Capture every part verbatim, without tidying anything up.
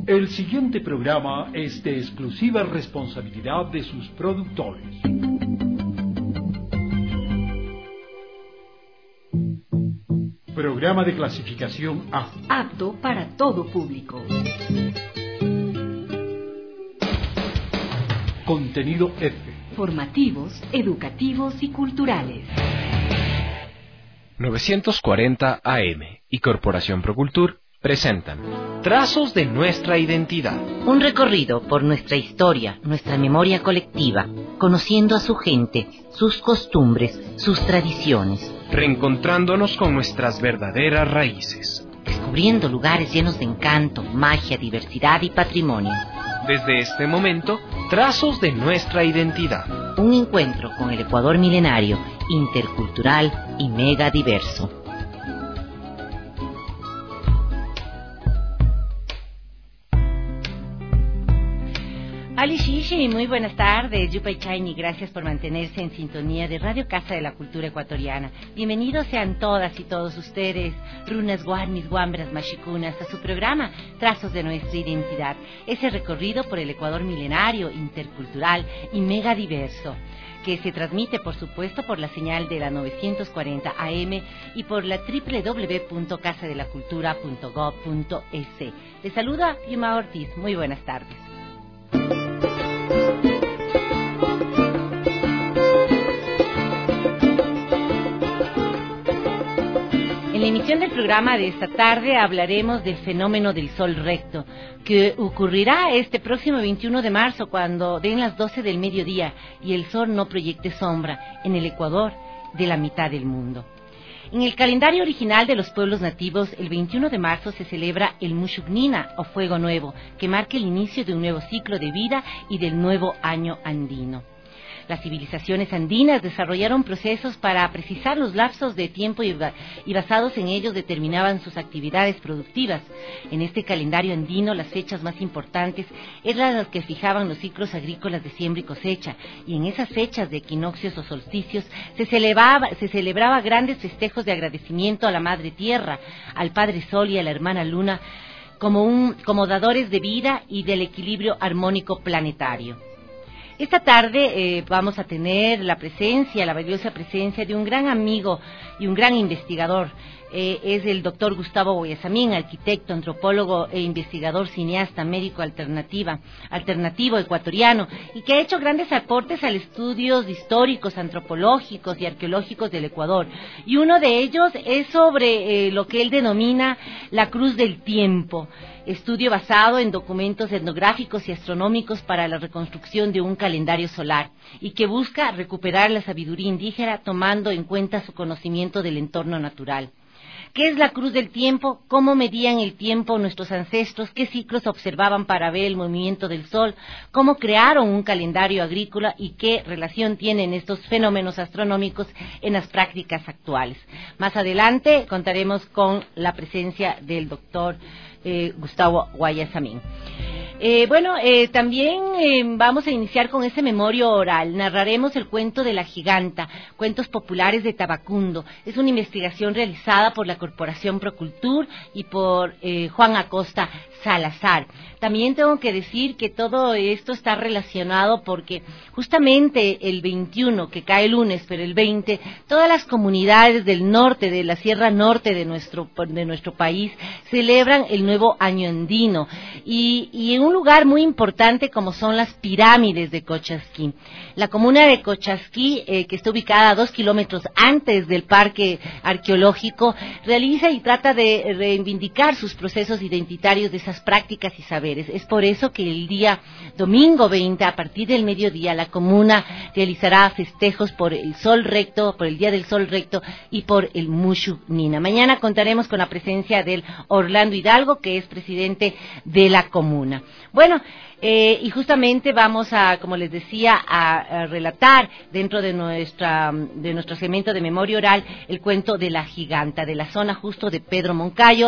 El siguiente programa es de exclusiva responsabilidad de sus productores. Programa de clasificación A. Apto para todo público. Contenido F. Formativos, educativos y culturales. novecientos cuarenta A M y Corporación Procultur presentan Trazos de nuestra identidad. Un recorrido por nuestra historia, nuestra memoria colectiva, conociendo a su gente, sus costumbres, sus tradiciones. Reencontrándonos con nuestras verdaderas raíces. Descubriendo lugares llenos de encanto, magia, diversidad y patrimonio. Desde este momento, Trazos de nuestra identidad. Un encuentro con el Ecuador milenario, intercultural y mega diverso. Ali Shishi, muy buenas tardes. Yupay Chaini, gracias por mantenerse en sintonía de Radio Casa de la Cultura Ecuatoriana. Bienvenidos sean todas y todos ustedes, runas, guarmis, guambras, machikunas, a su programa Trazos de nuestra identidad. Ese recorrido por el Ecuador milenario, intercultural y mega diverso, que se transmite, por supuesto, por la señal de la novecientos cuarenta A M y por la doble u doble u doble u punto casa de la cultura punto gob punto es. Les saluda Yuma Ortiz. Muy buenas tardes. En la emisión del programa de esta tarde hablaremos del fenómeno del sol recto, que ocurrirá este próximo veintiuno de marzo cuando den las doce del mediodía y el sol no proyecte sombra en el Ecuador de la mitad del mundo. En el calendario original de los pueblos nativos, el veintiuno de marzo se celebra el Mushugnina, o Fuego Nuevo, que marca el inicio de un nuevo ciclo de vida y del nuevo año andino. Las civilizaciones andinas desarrollaron procesos para precisar los lapsos de tiempo y, y basados en ellos determinaban sus actividades productivas. En este calendario andino las fechas más importantes eran las que fijaban los ciclos agrícolas de siembra y cosecha, y en esas fechas de equinoccios o solsticios se celebraba, se celebraba grandes festejos de agradecimiento a la Madre Tierra, al Padre Sol y a la Hermana Luna como, un, como dadores de vida y del equilibrio armónico planetario. Esta tarde eh, vamos a tener la presencia, la valiosa presencia de un gran amigo y un gran investigador. Eh, es el doctor Gustavo Guayasamín, arquitecto, antropólogo e investigador, cineasta, médico alternativa, alternativo ecuatoriano, y que ha hecho grandes aportes a estudios históricos, antropológicos y arqueológicos del Ecuador. Y uno de ellos es sobre eh, lo que él denomina la Cruz del Tiempo, estudio basado en documentos etnográficos y astronómicos para la reconstrucción de un calendario solar, y que busca recuperar la sabiduría indígena tomando en cuenta su conocimiento del entorno natural. ¿Qué es la Cruz del Tiempo? ¿Cómo medían el tiempo nuestros ancestros? ¿Qué ciclos observaban para ver el movimiento del sol? ¿Cómo crearon un calendario agrícola? ¿Y qué relación tienen estos fenómenos astronómicos en las prácticas actuales? Más adelante contaremos con la presencia del doctor eh, Gustavo Guayasamín. Eh, bueno, eh, también eh, vamos a iniciar con ese memorio oral. Narraremos el cuento de la giganta, cuentos populares de Tabacundo. Es una investigación realizada por la Corporación Procultur y por eh, Juan Acosta Salazar. También tengo que decir que todo esto está relacionado porque justamente el veintiuno, que cae el lunes, pero el veinte, todas las comunidades del norte, de la Sierra Norte de nuestro, de nuestro país, celebran el nuevo año andino. Y, y en un lugar muy importante como son las pirámides de Cochasquí. La comuna de Cochasquí, eh, que está ubicada a dos kilómetros antes del parque arqueológico, realiza y trata de reivindicar sus procesos identitarios de esas prácticas y saberes. Es por eso que el día domingo veinte, a partir del mediodía, la comuna realizará festejos por el sol recto, por el día del sol recto y por el Mushugnina. Mañana contaremos con la presencia del Orlando Hidalgo, que es presidente de la comuna. Bueno, eh, y justamente vamos a, como les decía, a, a relatar dentro de nuestra de nuestro segmento de memoria oral el cuento de la giganta, de la zona justo de Pedro Moncayo,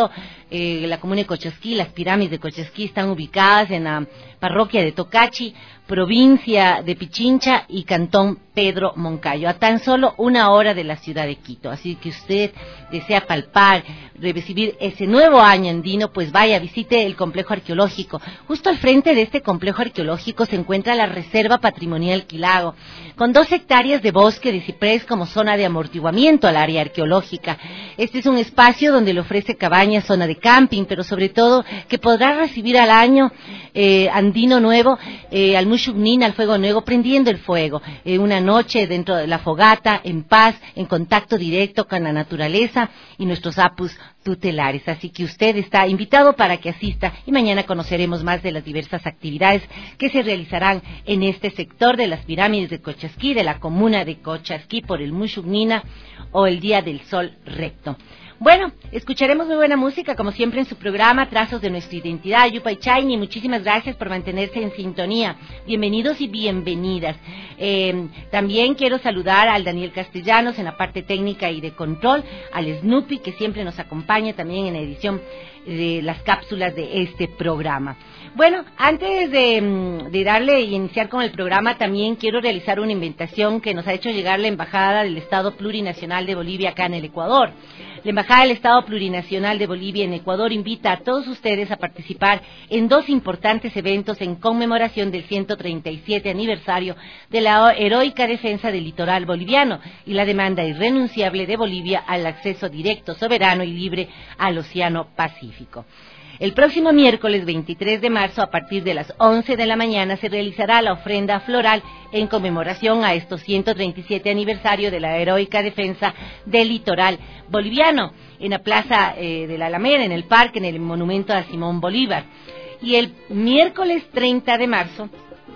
eh, la comuna de Cochasquí, las pirámides de Cochasquí están ubicadas en la parroquia de Tocachi, provincia de Pichincha y cantón Pedro Moncayo, a tan solo una hora de la ciudad de Quito. Así que usted desea palpar, recibir ese nuevo año andino, pues vaya, visite el complejo arqueológico. Justo al frente de este complejo arqueológico se encuentra la Reserva Patrimonial Quilago, con dos hectáreas de bosque de ciprés como zona de amortiguamiento al área arqueológica. Este es un espacio donde le ofrece cabañas, zona de camping, pero sobre todo que podrá recibir al año eh, andino nuevo, eh, al Mushugnin, al fuego nuevo, prendiendo el fuego, eh, una noche dentro de la fogata, en paz, en contacto directo con la naturaleza y nuestros apus tutelares. Así que usted está invitado para que asista y mañana conoceremos más de las diversas actividades que se realizarán en este sector de las pirámides de Cochasquí, de la comuna de Cochasquí, por el Mushugnina o el Día del Sol Recto. Bueno, escucharemos muy buena música, como siempre en su programa Trazos de Nuestra Identidad. Yupay Chayni, muchísimas gracias por mantenerse en sintonía. Bienvenidos y bienvenidas. Eh, también quiero saludar al Daniel Castellanos en la parte técnica y de control, al Snoopy, que siempre nos acompaña también en la edición de las cápsulas de este programa. Bueno, antes de, de darle y iniciar con el programa, también quiero realizar una invitación que nos ha hecho llegar la Embajada del Estado Plurinacional de Bolivia acá en el Ecuador. La Embajada del Estado Plurinacional de Bolivia en Ecuador invita a todos ustedes a participar en dos importantes eventos en conmemoración del ciento treinta y siete aniversario de la heroica defensa del litoral boliviano y la demanda irrenunciable de Bolivia al acceso directo, soberano y libre al Océano Pacífico. El próximo miércoles veintitrés de marzo, a partir de las once de la mañana, se realizará la ofrenda floral en conmemoración a estos ciento treinta y siete aniversario de la heroica defensa del litoral boliviano, en la plaza eh, de la Alameda, en el parque, en el monumento a Simón Bolívar. Y el miércoles treinta de marzo,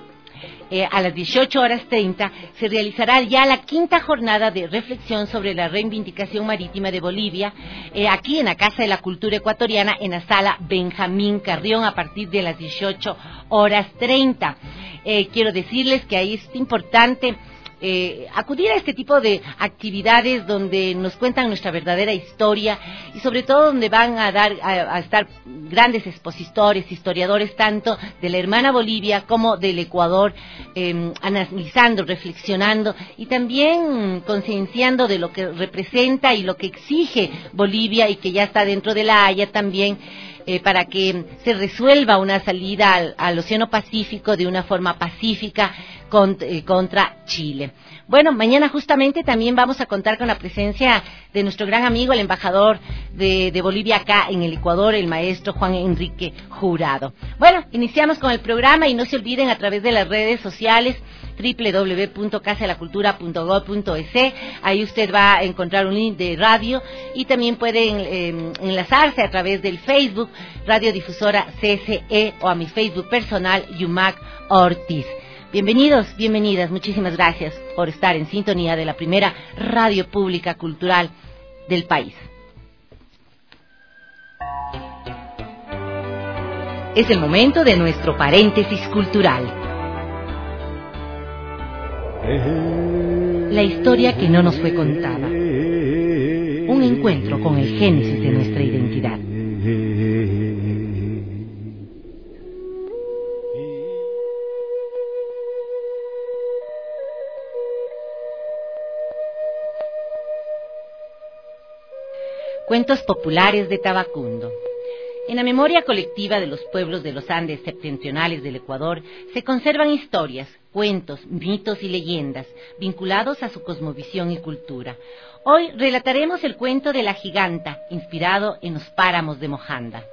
Eh, a las dieciocho horas treinta, se realizará ya la quinta jornada de reflexión sobre la reivindicación marítima de Bolivia, eh, aquí en la Casa de la Cultura Ecuatoriana, en la sala Benjamín Carrión, a partir de las dieciocho horas treinta. Eh, quiero decirles que ahí es importante Eh, acudir a este tipo de actividades donde nos cuentan nuestra verdadera historia y sobre todo donde van a dar a, a estar grandes expositores, historiadores tanto de la hermana Bolivia como del Ecuador, eh, analizando, reflexionando y también concienciando de lo que representa y lo que exige Bolivia y que ya está dentro de la Haya también. Eh, para que se resuelva una salida al, al Océano Pacífico de una forma pacífica contra, eh, contra Chile. Bueno, mañana justamente también vamos a contar con la presencia de nuestro gran amigo, el embajador de, de Bolivia acá en el Ecuador, el maestro Juan Enrique Jurado. Bueno, iniciamos con el programa y no se olviden a través de las redes sociales doble u doble u doble u punto casa de la cultura punto gob punto es. Ahí usted va a encontrar un link de radio y también pueden eh, enlazarse a través del Facebook Radiodifusora C S E o a mi Facebook personal Yumac Ortiz. Bienvenidos, bienvenidas, muchísimas gracias por estar en sintonía de la primera radio pública cultural del país. Es el momento de nuestro paréntesis cultural. La historia que no nos fue contada. Un encuentro con el génesis de nuestra identidad. Cuentos populares de Tabacundo. En la memoria colectiva de los pueblos de los Andes septentrionales del Ecuador se conservan historias, cuentos, mitos y leyendas vinculados a su cosmovisión y cultura. Hoy relataremos el cuento de la giganta, inspirado en los páramos de Mojanda.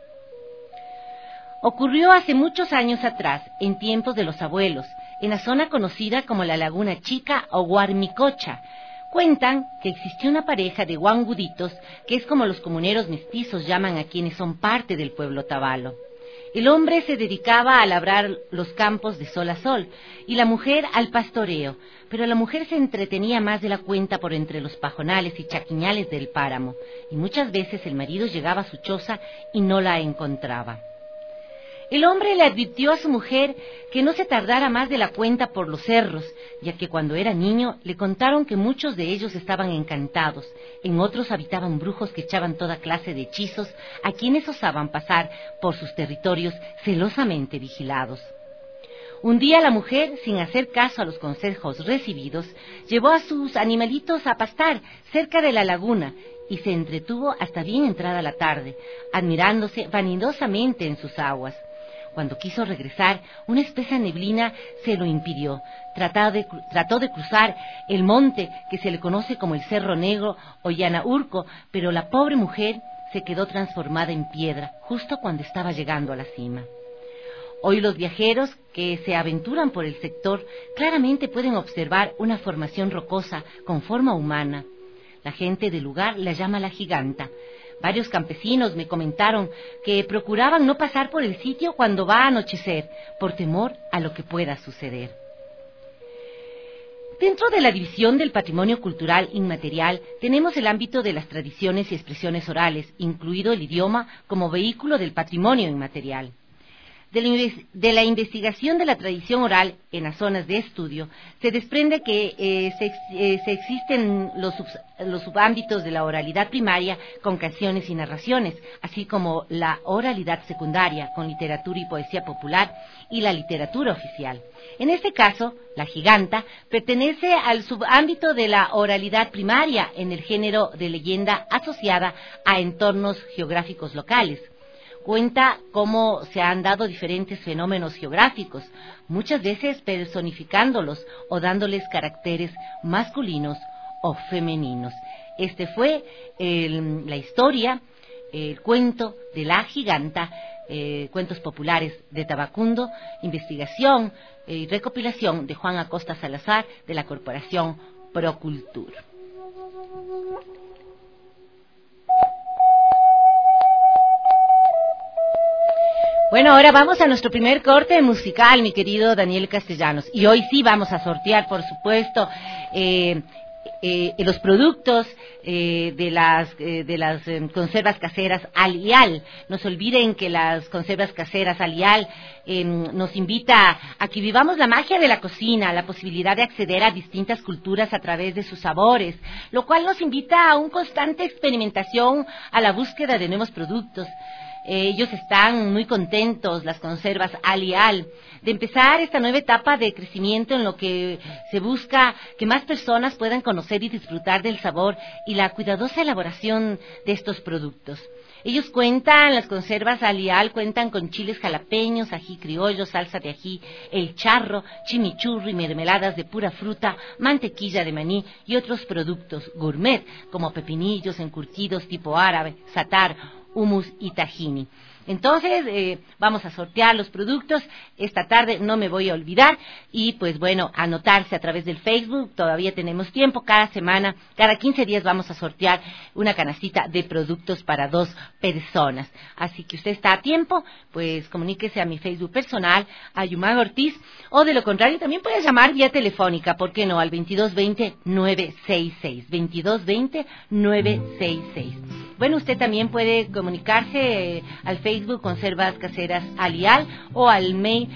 Ocurrió hace muchos años atrás, en tiempos de los abuelos, en la zona conocida como la Laguna Chica o Guarmicocha. Cuentan que existió una pareja de guanguditos, que es como los comuneros mestizos llaman a quienes son parte del pueblo tabalo. El hombre se dedicaba a labrar los campos de sol a sol y la mujer al pastoreo, pero la mujer se entretenía más de la cuenta por entre los pajonales y chaquiñales del páramo, y muchas veces el marido llegaba a su choza y no la encontraba. El hombre le advirtió a su mujer que no se tardara más de la cuenta por los cerros, ya que cuando era niño le contaron que muchos de ellos estaban encantados, en otros habitaban brujos que echaban toda clase de hechizos a quienes osaban pasar por sus territorios celosamente vigilados. Un día la mujer, sin hacer caso a los consejos recibidos, llevó a sus animalitos a pastar cerca de la laguna y se entretuvo hasta bien entrada la tarde, admirándose vanidosamente en sus aguas. Cuando quiso regresar, una espesa neblina se lo impidió. Trató de, trató de cruzar el monte que se le conoce como el Cerro Negro o Llanaurco, pero la pobre mujer se quedó transformada en piedra justo cuando estaba llegando a la cima. Hoy los viajeros que se aventuran por el sector claramente pueden observar una formación rocosa con forma humana. La gente del lugar la llama la Giganta. Varios campesinos me comentaron que procuraban no pasar por el sitio cuando va a anochecer, por temor a lo que pueda suceder. Dentro de la división del patrimonio cultural inmaterial tenemos el ámbito de las tradiciones y expresiones orales, incluido el idioma como vehículo del patrimonio inmaterial. De la, de la investigación de la tradición oral en las zonas de estudio, se desprende que eh, se, eh, se existen los, sub, los subámbitos de la oralidad primaria con canciones y narraciones, así como la oralidad secundaria con literatura y poesía popular y la literatura oficial. En este caso, la Giganta pertenece al subámbito de la oralidad primaria en el género de leyenda asociada a entornos geográficos locales. Cuenta cómo se han dado diferentes fenómenos geográficos, muchas veces personificándolos o dándoles caracteres masculinos o femeninos. Este fue el, la historia, el cuento de la Giganta, eh, cuentos populares de Tabacundo, investigación y eh, recopilación de Juan Acosta Salazar de la Corporación Procultur. Bueno, ahora vamos a nuestro primer corte musical, mi querido Daniel Castellanos. Y hoy sí vamos a sortear, por supuesto, eh, eh, los productos eh, de las, eh, de las eh, conservas caseras Alial. No se olviden que las conservas caseras Alial eh, nos invita a que vivamos la magia de la cocina, la posibilidad de acceder a distintas culturas a través de sus sabores, lo cual nos invita a una constante experimentación, a la búsqueda de nuevos productos. Ellos están muy contentos, las conservas Alial, de empezar esta nueva etapa de crecimiento en lo que se busca que más personas puedan conocer y disfrutar del sabor y la cuidadosa elaboración de estos productos. Ellos cuentan, las conservas Alial cuentan con chiles jalapeños, ají criollo, salsa de ají, el charro, chimichurri, mermeladas de pura fruta, mantequilla de maní y otros productos gourmet como pepinillos encurtidos tipo árabe, satar, hummus y tahini. Entonces, eh, vamos a sortear los productos. Esta tarde no me voy a olvidar. Y pues bueno, anotarse a través del Facebook. Todavía tenemos tiempo. Cada semana, cada quince días vamos a sortear una canastita de productos para dos personas. Así que usted está a tiempo, pues comuníquese a mi Facebook personal, a Yumag Ortiz. O de lo contrario, también puede llamar vía telefónica, ¿por qué no? Al veintidós veinte, nueve sesenta y seis. veintidós veinte, nueve sesenta y seis. Bueno, usted también puede comunicarse eh, al Facebook Conservas Caseras Alial o al mail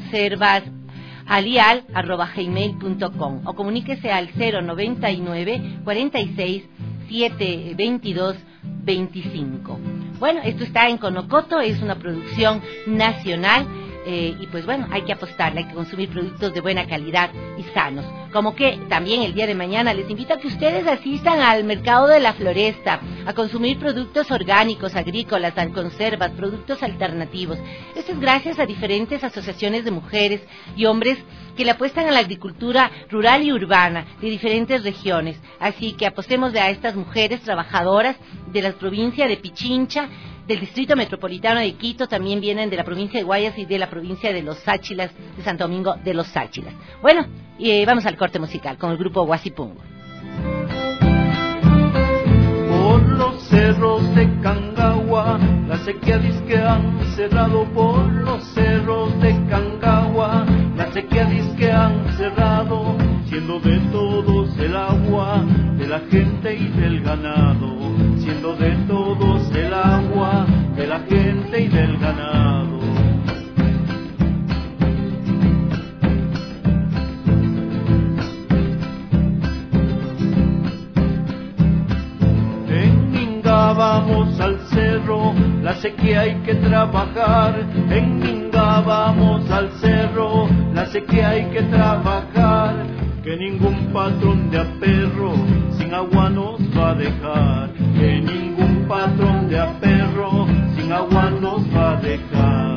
conservasalial arroba gmail punto com o comuníquese al cero noventa y nueve, cuarenta y seis, setecientos veintidós, veinticinco. Bueno, esto está en Conocoto, es una producción nacional. Eh, y pues bueno, hay que apostarle, hay que consumir productos de buena calidad y sanos. Como que también el día de mañana les invito a que ustedes asistan al mercado de la Floresta, a consumir productos orgánicos, agrícolas, conservas, productos alternativos. Esto es gracias a diferentes asociaciones de mujeres y hombres que le apuestan a la agricultura rural y urbana de diferentes regiones. Así que apostemos a estas mujeres trabajadoras de la provincia de Pichincha, del Distrito Metropolitano de Quito, también vienen de la provincia de Guayas y de la provincia de Los Sáchilas, de Santo Domingo de Los Sáchilas. Bueno, eh, vamos al corte musical con el grupo Huasipungo. Por los cerros de Cangagua, la sequía dice que han cerrado. Por los cerros de Cangagua, la sequía dice que han cerrado, siendo de todos el agua, de la gente y del ganado, siendo de todos el agua, de la gente y del ganado. sé que hay que trabajar, en Minga vamos al cerro, la sé que hay que trabajar, que ningún patrón de aperro sin agua nos va a dejar, que ningún patrón de aperro sin agua nos va a dejar.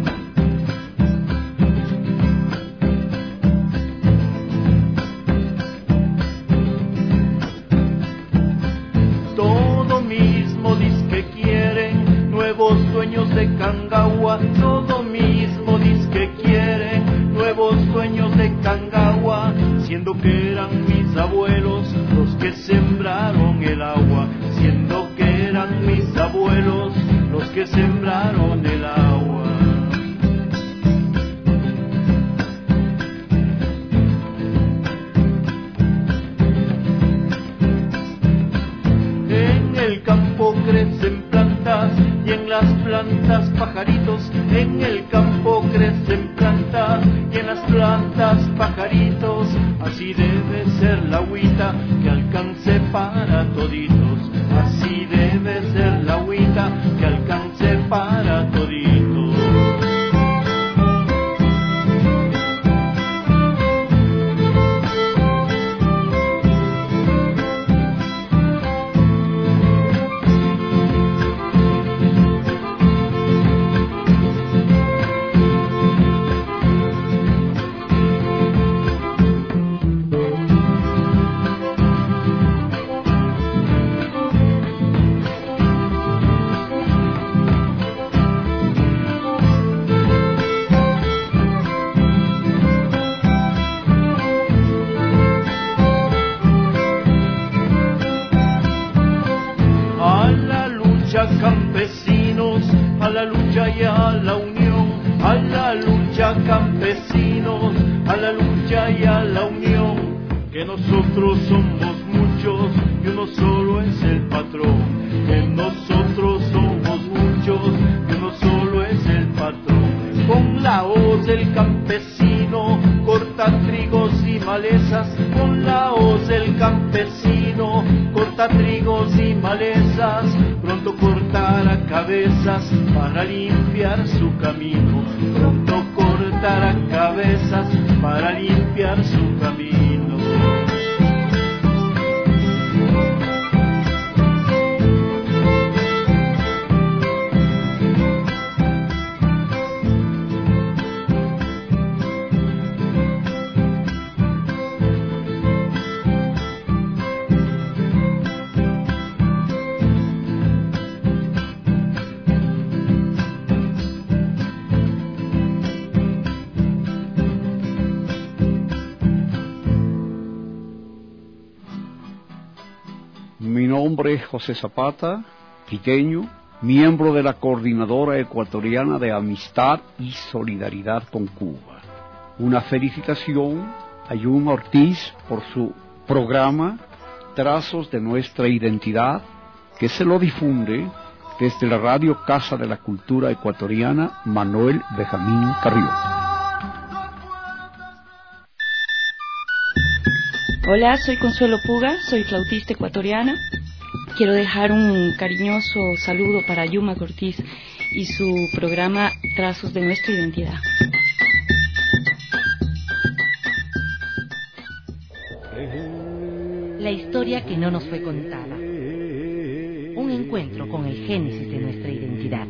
Todo mismo dice que quieren nuevos dueños de Cangagua, todo mismo dice que quieren nuevos dueños de Cangagua, siendo que eran mis abuelos los que sembraron el agua, siendo que eran mis abuelos los que sembraron el agua. En el campo crecen plantas y en las plantas pajaritos, en el campo crecen plantas y en las plantas pajaritos, así debe ser la agüita que alcance para toditos, así debe ser la agüita que alcance para toditos. Campesinos, a la lucha y a la unión, a la lucha campesinos, a la lucha y a la unión, que nosotros somos muchos y uno solo es el patrón, que nosotros somos muchos y uno solo es el patrón. Con la hoz del campesino corta trigos y malezas, con la hoz del campesino corta trigos y malezas, pronto cortará cabezas para limpiar su camino, pronto cortará cabezas para limpiar su camino. Mi nombre es José Zapata, quiteño, miembro de la Coordinadora Ecuatoriana de Amistad y Solidaridad con Cuba. Una felicitación a Yuma Ortiz por su programa Trazos de Nuestra Identidad, que se lo difunde desde la Radio Casa de la Cultura Ecuatoriana Manuel Benjamín Carrió. Hola, soy Consuelo Puga, soy flautista ecuatoriana. Quiero dejar un cariñoso saludo para Yuma Ortiz y su programa Trazos de Nuestra Identidad. La historia que no nos fue contada. Un encuentro con el génesis de nuestra identidad.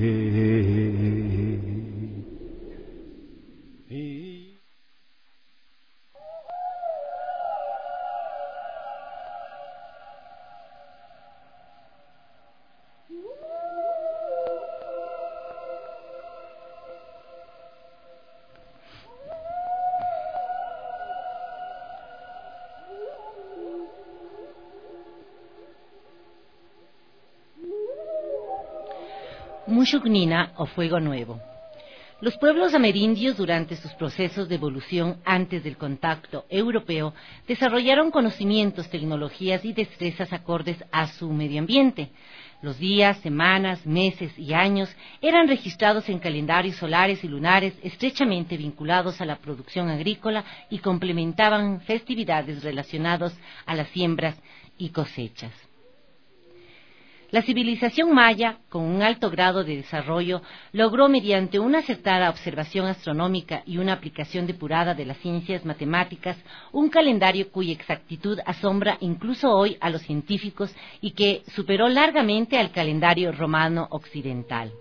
Mushugnina o Fuego Nuevo. Los pueblos amerindios, durante sus procesos de evolución antes del contacto europeo, desarrollaron conocimientos, tecnologías y destrezas acordes a su medio ambiente. Los días, semanas, meses y años eran registrados en calendarios solares y lunares estrechamente vinculados a la producción agrícola y complementaban festividades relacionadas a las siembras y cosechas. La civilización maya, con un alto grado de desarrollo, logró mediante una acertada observación astronómica y una aplicación depurada de las ciencias matemáticas un calendario cuya exactitud asombra incluso hoy a los científicos y que superó largamente al calendario romano occidental.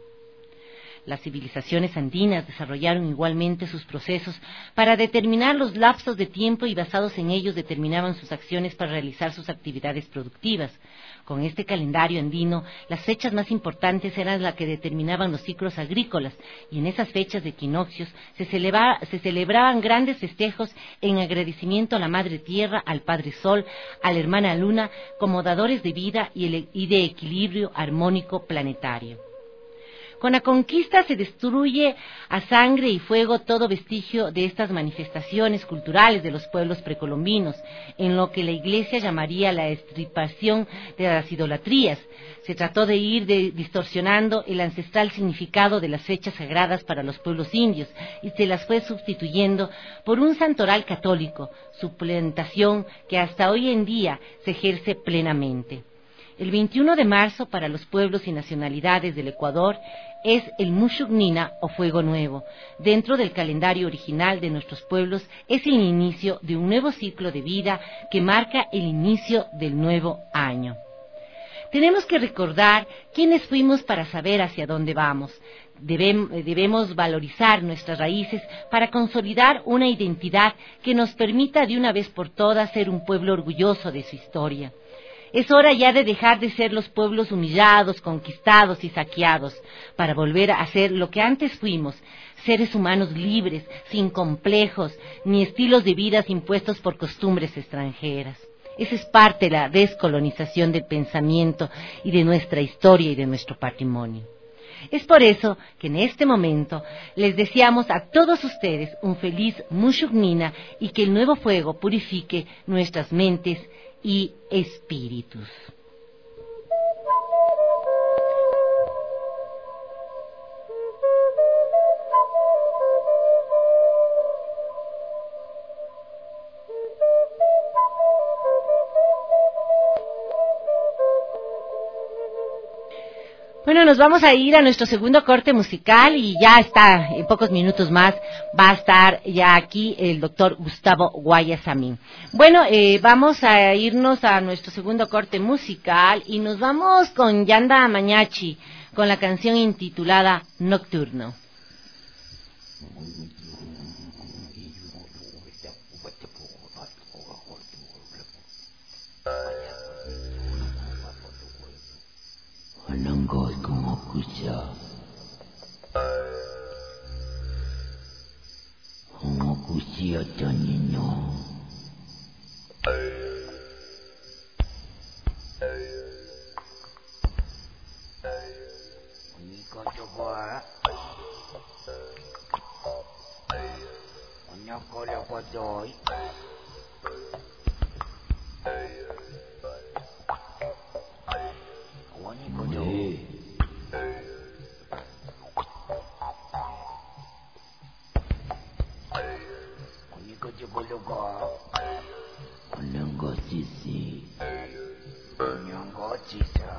Las civilizaciones andinas desarrollaron igualmente sus procesos para determinar los lapsos de tiempo y basados en ellos determinaban sus acciones para realizar sus actividades productivas. Con este calendario andino, las fechas más importantes eran las que determinaban los ciclos agrícolas y en esas fechas de equinoccios se, celebra, se celebraban grandes festejos en agradecimiento a la Madre Tierra, al Padre Sol, a la Hermana Luna, como dadores de vida y, el, y de equilibrio armónico planetario. Con la conquista se destruye a sangre y fuego todo vestigio de estas manifestaciones culturales de los pueblos precolombinos, en lo que la Iglesia llamaría la extirpación de las idolatrías. Se trató de ir de, distorsionando el ancestral significado de las fechas sagradas para los pueblos indios y se las fue sustituyendo por un santoral católico, suplantación que hasta hoy en día se ejerce plenamente. El veintiuno de marzo para los pueblos y nacionalidades del Ecuador es el Mushuk-Nina o Fuego Nuevo. Dentro del calendario original de nuestros pueblos es el inicio de un nuevo ciclo de vida que marca el inicio del nuevo año. Tenemos que recordar quiénes fuimos para saber hacia dónde vamos. Debemos valorizar nuestras raíces para consolidar una identidad que nos permita de una vez por todas ser un pueblo orgulloso de su historia. Es hora ya de dejar de ser los pueblos humillados, conquistados y saqueados, para volver a ser lo que antes fuimos, seres humanos libres, sin complejos, ni estilos de vida impuestos por costumbres extranjeras. Esa es parte de la descolonización del pensamiento y de nuestra historia y de nuestro patrimonio. Es por eso que en este momento les deseamos a todos ustedes un feliz Mushuk-Nina y que el nuevo fuego purifique nuestras mentes y espíritus. Bueno, nos vamos a ir a nuestro segundo corte musical y ya está, en pocos minutos más va a estar ya aquí el doctor Gustavo Guayasamín. Bueno, eh, vamos a irnos a nuestro segundo corte musical y nos vamos con Yanda Mañachi, con la canción intitulada Nocturno. Anangos como kusa, como kusia tanino. Niko coba,onyako lepotoy. Onyango sisi, onyango cisa.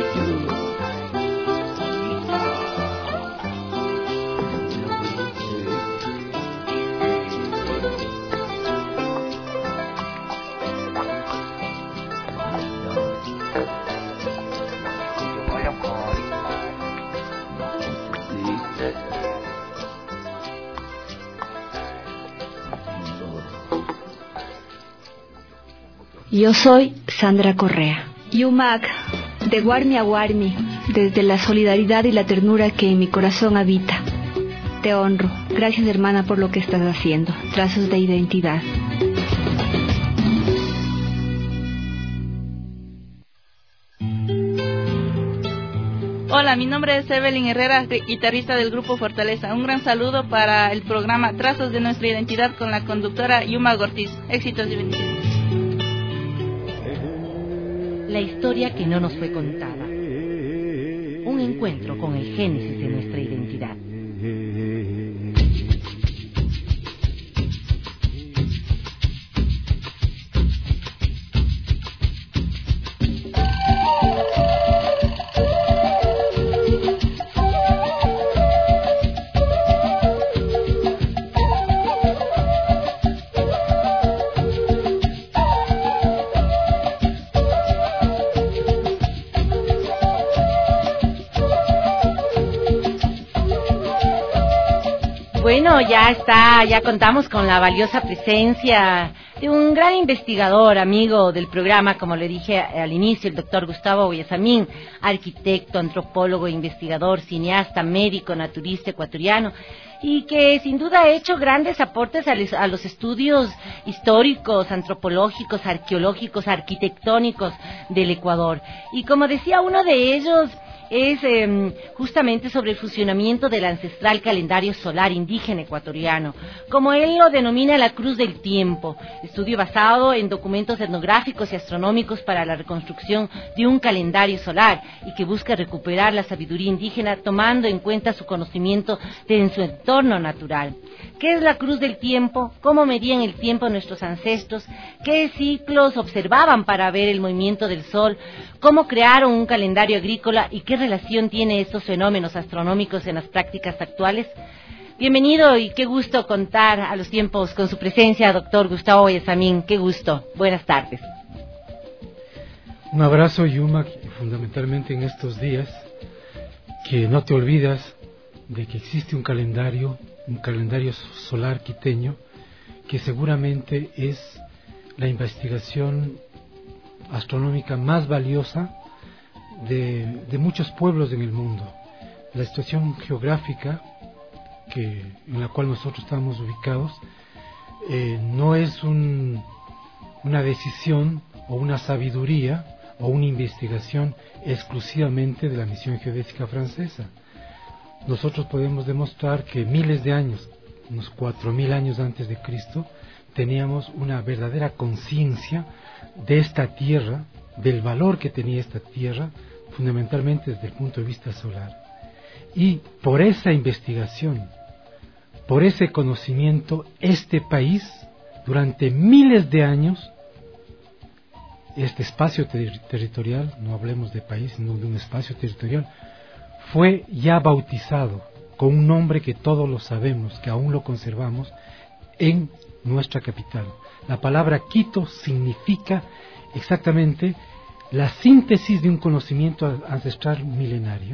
Yo soy Sandra Correa. Yumak, de Guarmi a Guarmi, desde la solidaridad y la ternura que en mi corazón habita. Te honro. Gracias, hermana, por lo que estás haciendo. Trazos de identidad. Hola, mi nombre es Evelyn Herrera, guitarrista del grupo Fortaleza. Un gran saludo para el programa Trazos de nuestra identidad con la conductora Yuma Ortiz. Éxitos y bendiciones. La historia que no nos fue contada. Un encuentro con el génesis de nuestra identidad. Bueno, ya está, ya contamos con la valiosa presencia de un gran investigador, amigo del programa, como le dije al inicio, el doctor Gustavo Guayasamín, arquitecto, antropólogo, investigador, cineasta, médico, naturista ecuatoriano, y que sin duda ha hecho grandes aportes a, les, a los estudios históricos, antropológicos, arqueológicos, arquitectónicos del Ecuador. Y como decía uno de ellos, es eh, justamente sobre el funcionamiento del ancestral calendario solar indígena ecuatoriano, como él lo denomina la Cruz del Tiempo, estudio basado en documentos etnográficos y astronómicos para la reconstrucción de un calendario solar y que busca recuperar la sabiduría indígena tomando en cuenta su conocimiento de en su entorno natural. ¿Qué es la Cruz del Tiempo? ¿Cómo medían el tiempo nuestros ancestros? ¿Qué ciclos observaban para ver el movimiento del sol? ¿Cómo crearon un calendario agrícola y qué relación tiene estos fenómenos astronómicos en las prácticas actuales? Bienvenido y qué gusto contar a los tiempos con su presencia, doctor Gustavo Guayasamín. Qué gusto. Buenas tardes. Un abrazo, Yuma, fundamentalmente en estos días, que no te olvidas de que existe un calendario, un calendario solar quiteño, que seguramente es la investigación astronómica más valiosa de, de muchos pueblos en el mundo. La situación geográfica que, en la cual nosotros estamos ubicados eh, no es un, una decisión o una sabiduría o una investigación exclusivamente de la misión geodésica francesa. Nosotros podemos demostrar que miles de años, unos cuatro mil años antes de Cristo, teníamos una verdadera conciencia de esta tierra, del valor que tenía esta tierra, fundamentalmente desde el punto de vista solar. Y por esa investigación, por ese conocimiento, este país, durante miles de años, este espacio ter- territorial, no hablemos de país, sino de un espacio territorial, fue ya bautizado con un nombre que todos lo sabemos, que aún lo conservamos, en nuestra capital. La palabra Quito significa exactamente la síntesis de un conocimiento ancestral milenario.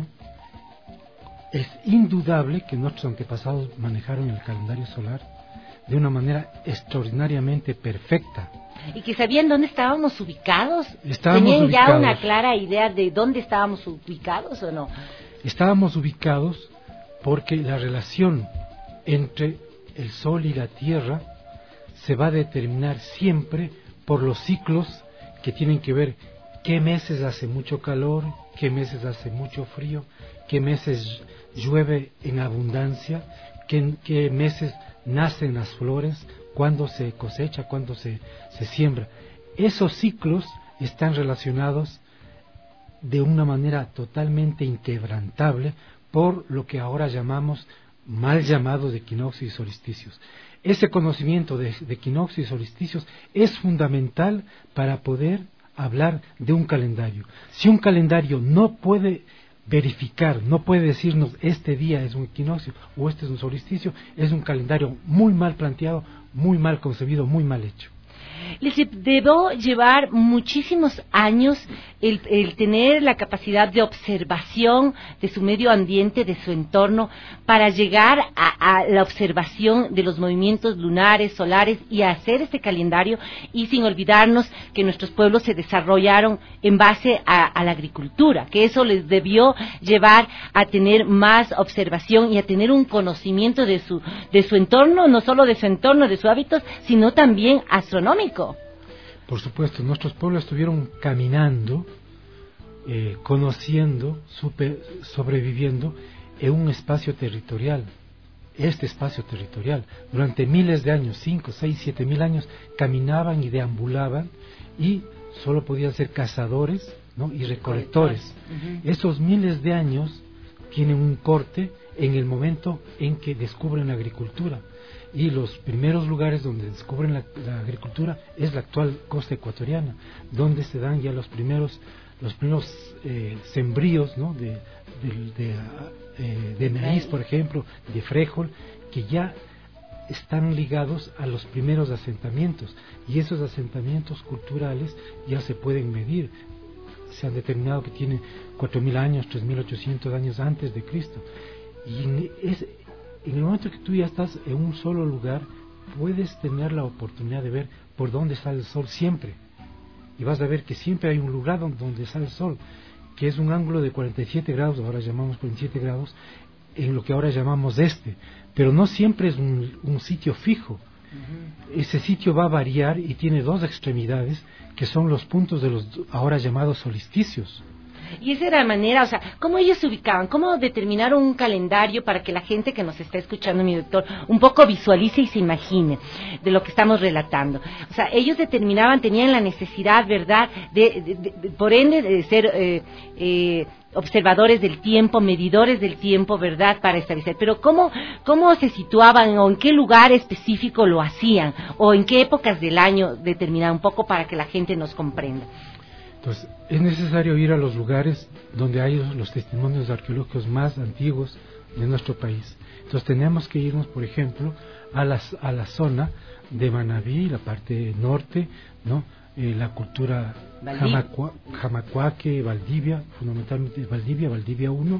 Es indudable que nuestros antepasados manejaron el calendario solar de una manera extraordinariamente perfecta. ¿Y que sabían dónde estábamos ubicados? Estábamos ¿Tenían ubicados. ya una clara idea de dónde estábamos ubicados o no? Estábamos ubicados porque la relación entre el Sol y la Tierra se va a determinar siempre por los ciclos que tienen que ver qué meses hace mucho calor, qué meses hace mucho frío, qué meses llueve en abundancia, qué, qué meses nacen las flores, cuándo se cosecha, cuándo se, se siembra. Esos ciclos están relacionados de una manera totalmente inquebrantable por lo que ahora llamamos, mal llamados, equinoccios y solsticios. Ese conocimiento de, de equinoccios y solsticios es fundamental para poder hablar de un calendario. Si un calendario no puede verificar, no puede decirnos este día es un equinoccio o este es un solsticio, es un calendario muy mal planteado, muy mal concebido, muy mal hecho. Les debo llevar muchísimos años el, el tener la capacidad de observación de su medio ambiente, de su entorno, para llegar a, a la observación de los movimientos lunares, solares, y a hacer este calendario, y sin olvidarnos que nuestros pueblos se desarrollaron en base a, a la agricultura, que eso les debió llevar a tener más observación y a tener un conocimiento de su, de su entorno, no solo de su entorno, de sus hábitos, sino también astronómico. Por supuesto, nuestros pueblos estuvieron caminando, eh, conociendo, super, sobreviviendo en un espacio territorial. Este espacio territorial, durante miles de años, cinco, seis, siete mil años, caminaban y deambulaban y solo podían ser cazadores, ¿no?, y recolectores. Uh-huh. Esos miles de años tienen un corte en el momento en que descubren la agricultura. Y los primeros lugares donde descubren la, la agricultura es la actual costa ecuatoriana, donde se dan ya los primeros los primeros eh, sembríos, ¿no?, de, de, de, eh, de maíz, por ejemplo, de frijol, que ya están ligados a los primeros asentamientos, y esos asentamientos culturales ya se pueden medir. Se han determinado que tienen cuatro mil años, tres mil ochocientos años antes de Cristo, y en, es, en el momento que tú ya estás en un solo lugar, puedes tener la oportunidad de ver por dónde sale el sol siempre, y vas a ver que siempre hay un lugar donde sale el sol, que es un ángulo de cuarenta y siete grados, ahora llamamos cuarenta y siete grados, en lo que ahora llamamos este, pero no siempre es un, un sitio fijo. Uh-huh. Ese sitio va a variar y tiene dos extremidades, que son los puntos de los ahora llamados solsticios. Y esa era la manera, o sea, ¿cómo ellos se ubicaban? ¿Cómo determinaron un calendario para que la gente que nos está escuchando, mi doctor, un poco visualice y se imagine de lo que estamos relatando? O sea, ellos determinaban, tenían la necesidad, ¿verdad?, de, de, de, de por ende, de ser eh, eh, observadores del tiempo, medidores del tiempo, ¿verdad?, para establecer. Pero ¿cómo, cómo se situaban o en qué lugar específico lo hacían? ¿O en qué épocas del año determinaban? Un poco para que la gente nos comprenda. Entonces, es necesario ir a los lugares donde hay los testimonios arqueológicos más antiguos de nuestro país. Entonces, tenemos que irnos, por ejemplo, a, las, a la zona de Manabí, la parte norte, ¿no?, eh, la cultura Jamacua, Jamacuaque, Valdivia, fundamentalmente Valdivia, Valdivia uno,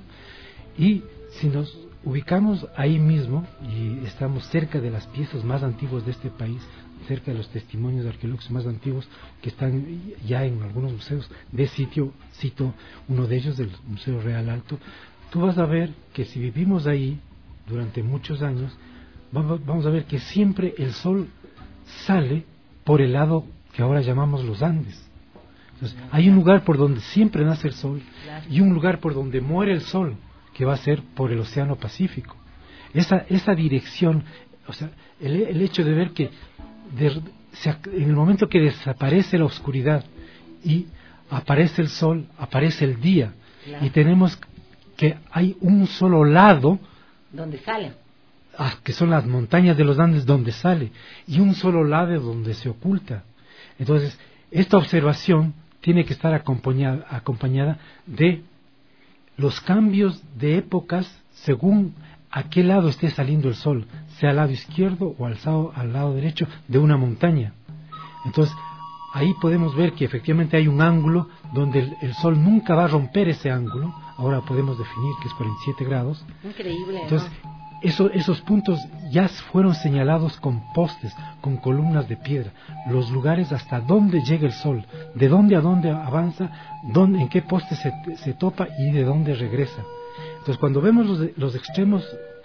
y si nos ubicamos ahí mismo y estamos cerca de las piezas más antiguas de este país, cerca de los testimonios arqueológicos más antiguos que están ya en algunos museos de sitio, cito uno de ellos, del Museo Real Alto, tú vas a ver que si vivimos ahí durante muchos años, vamos a ver que siempre el sol sale por el lado que ahora llamamos los Andes. Entonces, hay un lugar por donde siempre nace el sol y un lugar por donde muere el sol, que va a ser por el Océano Pacífico. Esa, esa dirección, o sea, el, el hecho de ver que de, se, en el momento que desaparece la oscuridad y aparece el sol, aparece el día, claro, y tenemos que hay un solo lado donde sale, ah, que son las montañas de los Andes donde sale, y un solo lado donde se oculta. Entonces, esta observación tiene que estar acompañada, acompañada de los cambios de épocas según a qué lado esté saliendo el sol, sea al lado izquierdo o al lado, al lado derecho de una montaña. Entonces, ahí podemos ver que efectivamente hay un ángulo donde el, el sol nunca va a romper ese ángulo. Ahora podemos definir que es cuarenta y siete grados. Increíble, entonces, ¿no? Eso, esos puntos ya fueron señalados con postes, con columnas de piedra, los lugares hasta dónde llega el sol, de dónde a dónde avanza, dónde, en qué poste se, se topa y de dónde regresa. Entonces, cuando vemos los, los extremos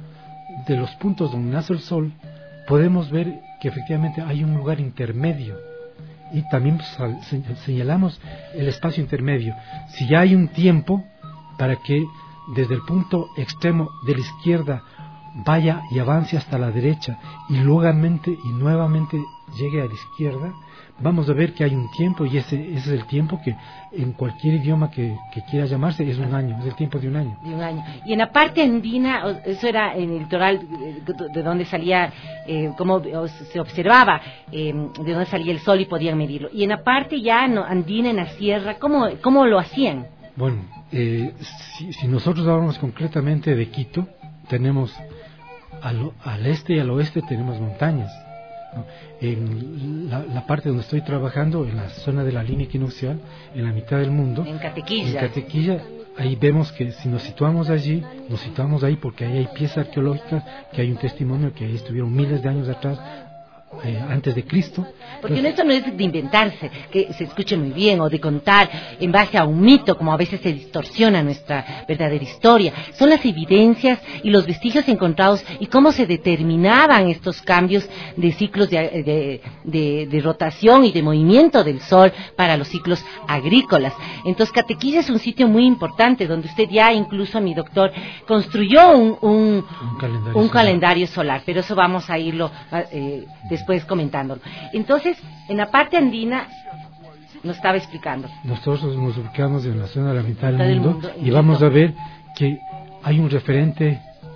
de los puntos donde nace el sol, podemos ver que efectivamente hay un lugar intermedio, y también señalamos el espacio intermedio. Si ya hay un tiempo para que desde el punto extremo de la izquierda vaya y avance hasta la derecha y luego y nuevamente llegue a la izquierda, vamos a ver que hay un tiempo, y ese, ese es el tiempo que en cualquier idioma que, que quiera llamarse es un año, es el tiempo de un año. De un año. Y en la parte andina, eso era en el litoral de donde salía, eh, como se observaba, eh, de donde salía el sol y podían medirlo. Y en la parte ya no, andina, en la sierra, ¿cómo, cómo lo hacían? Bueno, eh, si, si nosotros hablamos concretamente de Quito, tenemos al, al este y al oeste tenemos montañas, ¿no? En la, la parte donde estoy trabajando, en la zona de la línea equinoccial, en la mitad del mundo, en Catequilla, en Catequilla, ahí vemos que si nos situamos allí, nos situamos ahí porque ahí hay piezas arqueológicas, que hay un testimonio que ahí estuvieron miles de años atrás, Eh, antes de Cristo. Porque Entonces, esto no es de inventarse, que se escuche muy bien, o de contar en base a un mito, como a veces se distorsiona nuestra verdadera historia. Son las evidencias y los vestigios encontrados y cómo se determinaban estos cambios de ciclos de, de, de, de rotación y de movimiento del sol para los ciclos agrícolas. Entonces, Catequilla es un sitio muy importante, donde usted ya, incluso mi doctor, construyó un, un, un, calendario, un solar. calendario solar, pero eso vamos a irlo eh, después comentándolo. Entonces, en la parte andina nos estaba explicando. Nosotros nos ubicamos en la zona de la mitad del, del mundo, mundo y vamos a ver que hay un referente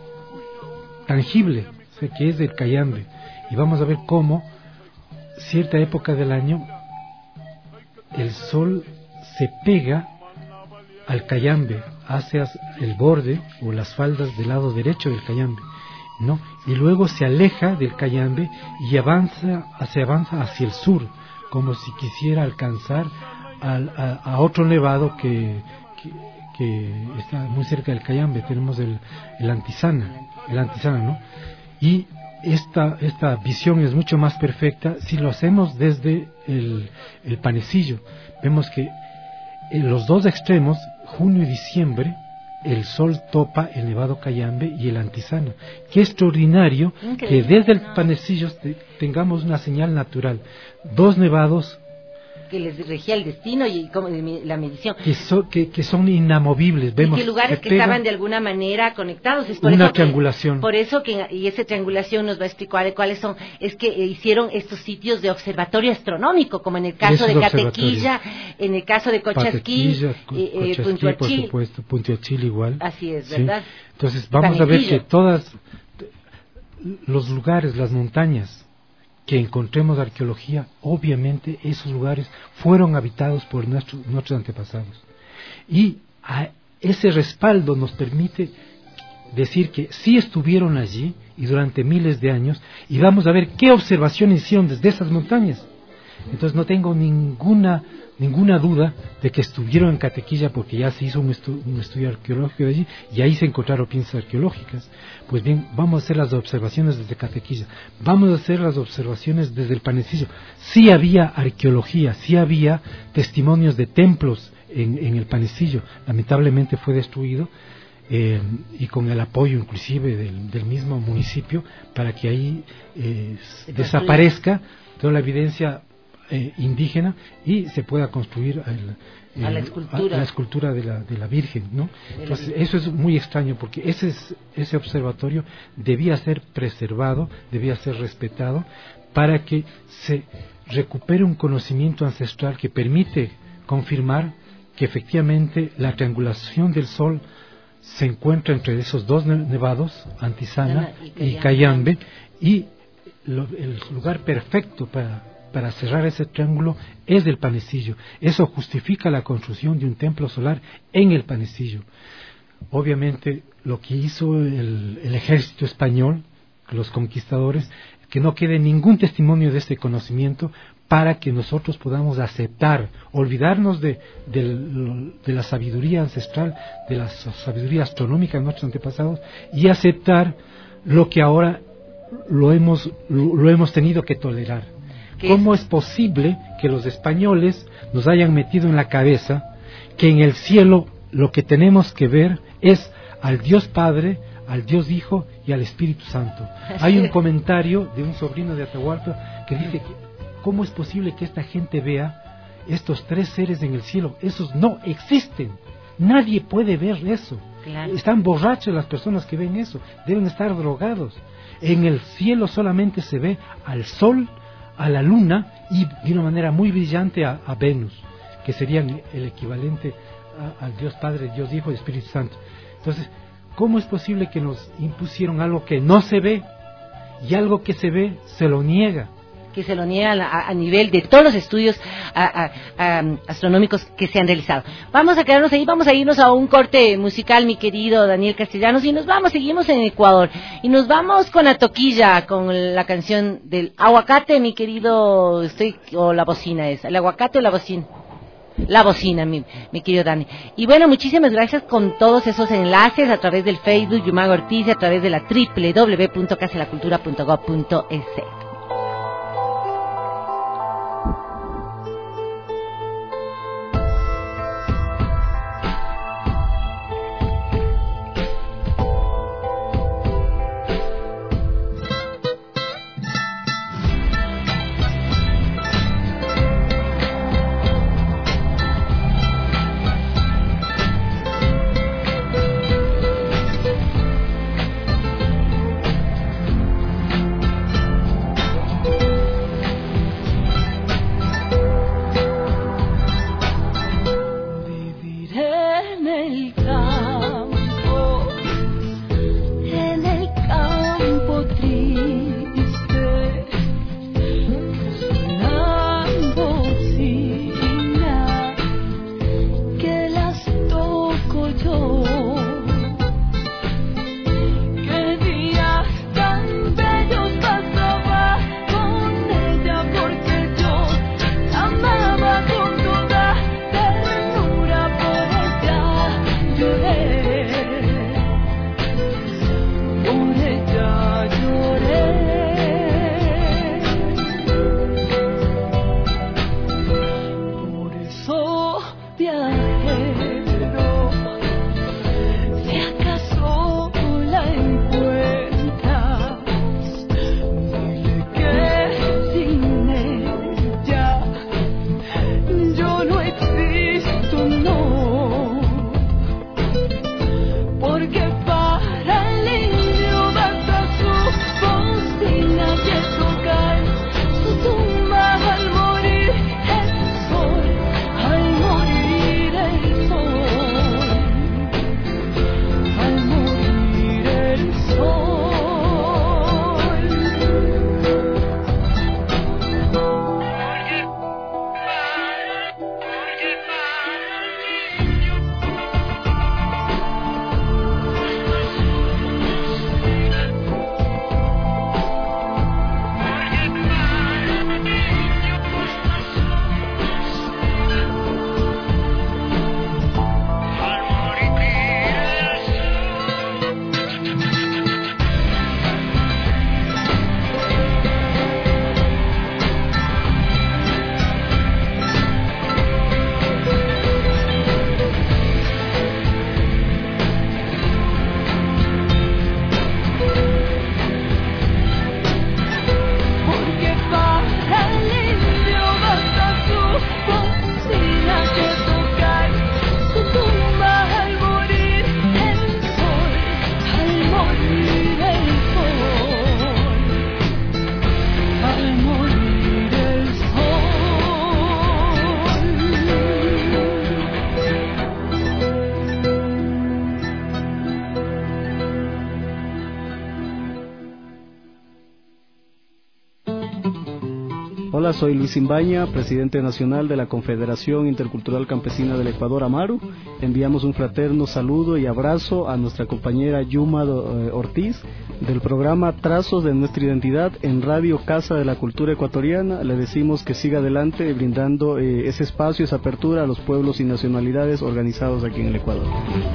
tangible, o sea, que es el Cayambe, y vamos a ver cómo cierta época del año el sol se pega al Cayambe, hacia el borde o las faldas del lado derecho del Cayambe, ¿no? Y luego se aleja del Cayambe y avanza, se avanza hacia el sur, como si quisiera alcanzar al, a, a otro nevado que, que, que está muy cerca del Cayambe. Tenemos el, el Antisana, el Antisana, ¿no? Y esta, esta visión es mucho más perfecta si lo hacemos desde el, el Panecillo. Vemos que en los dos extremos, junio y diciembre, el sol topa el nevado Cayambe y el Antisana. Qué extraordinario que desde el Panecillo te, tengamos una señal natural. Dos nevados que les regía el destino y como, la medición. Que, so, que, que son inamovibles. Vemos y que lugares que, que estaban de alguna manera conectados. Es por una eso triangulación. Que, por eso que, y esa triangulación nos va a explicar cuáles son, es que eh, hicieron estos sitios de observatorio astronómico, como en el caso de Catequilla, en el caso de Cochasquí, eh, eh, por supuesto, Puntiachil igual. Así es, ¿sí? ¿verdad? Entonces vamos a ver que todas los lugares, las montañas que encontremos arqueología, obviamente esos lugares fueron habitados por nuestros, nuestros antepasados. Y a ese respaldo nos permite decir que sí estuvieron allí y durante miles de años, y vamos a ver qué observaciones hicieron desde esas montañas. Entonces no tengo ninguna ninguna duda de que estuvieron en Catequilla, porque ya se hizo un, estu un estudio arqueológico de allí y ahí se encontraron piezas arqueológicas. Pues bien, vamos a hacer las observaciones desde Catequilla, vamos a hacer las observaciones desde el Panecillo. Sí había arqueología, sí había testimonios de templos en, en el Panecillo. Lamentablemente fue destruido, eh, y con el apoyo inclusive del, del mismo municipio para que ahí eh, desaparezca toda la evidencia Eh, indígena y se pueda construir el, el, a la escultura, a la escultura de, la, de la Virgen, ¿no? Entonces eso es muy extraño, porque ese, es, ese observatorio debía ser preservado, debía ser respetado, para que se recupere un conocimiento ancestral que permite confirmar que efectivamente la triangulación del sol se encuentra entre esos dos nevados, Antisana y Cayambe, y lo, el lugar perfecto para para cerrar ese triángulo es el Panecillo. Eso justifica la construcción de un templo solar en el Panecillo. Obviamente lo que hizo el, el ejército español, los conquistadores, que no quede ningún testimonio de este conocimiento para que nosotros podamos aceptar, olvidarnos de, de, de la sabiduría ancestral, de la sabiduría astronómica de nuestros antepasados, y aceptar lo que ahora lo hemos, lo, lo hemos tenido que tolerar. ¿Cómo es posible que los españoles nos hayan metido en la cabeza que en el cielo lo que tenemos que ver es al Dios Padre, al Dios Hijo y al Espíritu Santo? Hay un comentario de un sobrino de Atahualpa que dice que ¿cómo es posible que esta gente vea estos tres seres en el cielo? Esos no existen. Nadie puede ver eso. Claro. Están borrachos las personas que ven eso. Deben estar drogados. En el cielo solamente se ve al sol, a la luna y de una manera muy brillante a, a Venus, que serían el equivalente a, al Dios Padre, Dios Hijo y Espíritu Santo. Entonces, ¿cómo es posible que nos impusieron algo que no se ve y algo que se ve se lo niega? Que se lo niegan a, a nivel de todos los estudios a, a, a, astronómicos que se han realizado. Vamos a quedarnos ahí, vamos a irnos a un corte musical, mi querido Daniel Castellanos, y nos vamos, seguimos en Ecuador, y nos vamos con la toquilla, con la canción del aguacate, mi querido, estoy, o la bocina es, el aguacate o la bocina. La bocina, mi, mi querido Dani. Y bueno, muchísimas gracias con todos esos enlaces a través del Facebook Yumaga Ortiz y a través de la doble u doble u doble u punto casa de la cultura punto gob punto es. Hola, soy Luis Imbaña, presidente nacional de la Confederación Intercultural Campesina del Ecuador, Amaru. Enviamos un fraterno saludo y abrazo a nuestra compañera Yuma Ortiz del programa Trazos de Nuestra Identidad en Radio Casa de la Cultura Ecuatoriana. Le decimos que siga adelante brindando eh, ese espacio, esa apertura a los pueblos y nacionalidades organizados aquí en el Ecuador.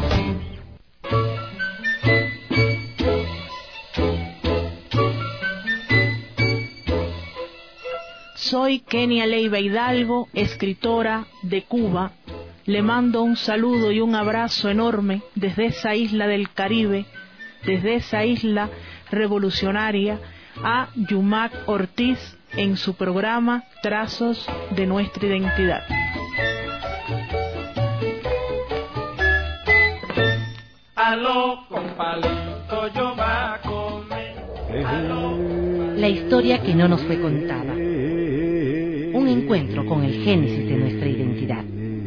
Soy Kenia Leiva Hidalgo, escritora de Cuba. Le mando un saludo y un abrazo enorme desde esa isla del Caribe, desde esa isla revolucionaria, a Yumac Ortiz en su programa Trazos de Nuestra Identidad. Aló, compalito, yo va a comer. La historia que no nos fue contada. encuentro con el génesis de nuestra identidad.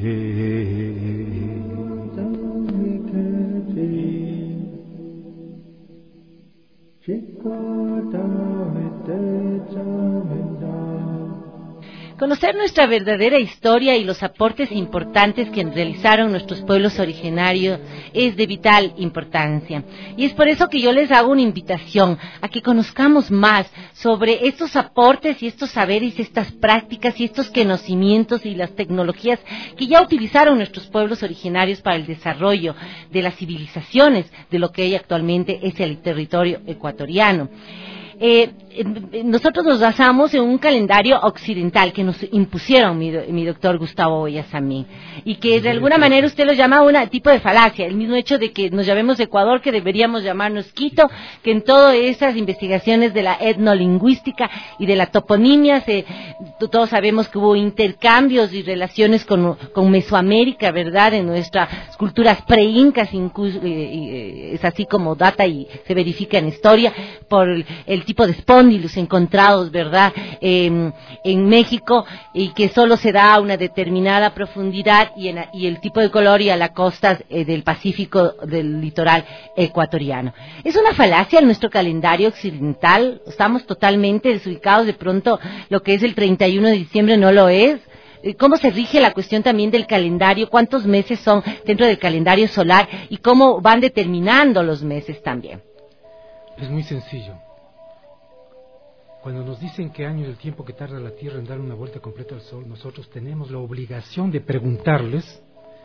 Conocer nuestra verdadera historia y los aportes importantes que realizaron nuestros pueblos originarios es de vital importancia. Y es por eso que yo les hago una invitación a que conozcamos más sobre estos aportes y estos saberes, estas prácticas y estos conocimientos y las tecnologías que ya utilizaron nuestros pueblos originarios para el desarrollo de las civilizaciones de lo que hoy actualmente es el territorio ecuatoriano. Eh, nosotros nos basamos en un calendario occidental que nos impusieron mi, mi doctor Gustavo Boyasamín, y que de alguna manera usted lo llama un tipo de falacia, el mismo hecho de que nos llamemos Ecuador, que deberíamos llamarnos Quito, que en todas esas investigaciones de la etnolingüística y de la toponimia, se, todos sabemos que hubo intercambios y relaciones con, con Mesoamérica, ¿verdad?, en nuestras culturas pre-incas, es así como data y se verifica en historia, por el, el tipo de espóndilos encontrados, ¿verdad?, eh, en México, y que solo se da a una determinada profundidad y, en, y el tipo de color y a las costas eh, del Pacífico del litoral ecuatoriano. Es una falacia en nuestro calendario occidental, estamos totalmente desubicados, de pronto lo que es el treinta y uno de diciembre no lo es. ¿Cómo se rige la cuestión también del calendario? ¿Cuántos meses son dentro del calendario solar? ¿Y cómo van determinando los meses también? Es muy sencillo. Cuando nos dicen qué año es el tiempo que tarda la Tierra en dar una vuelta completa al Sol, nosotros tenemos la obligación de preguntarles: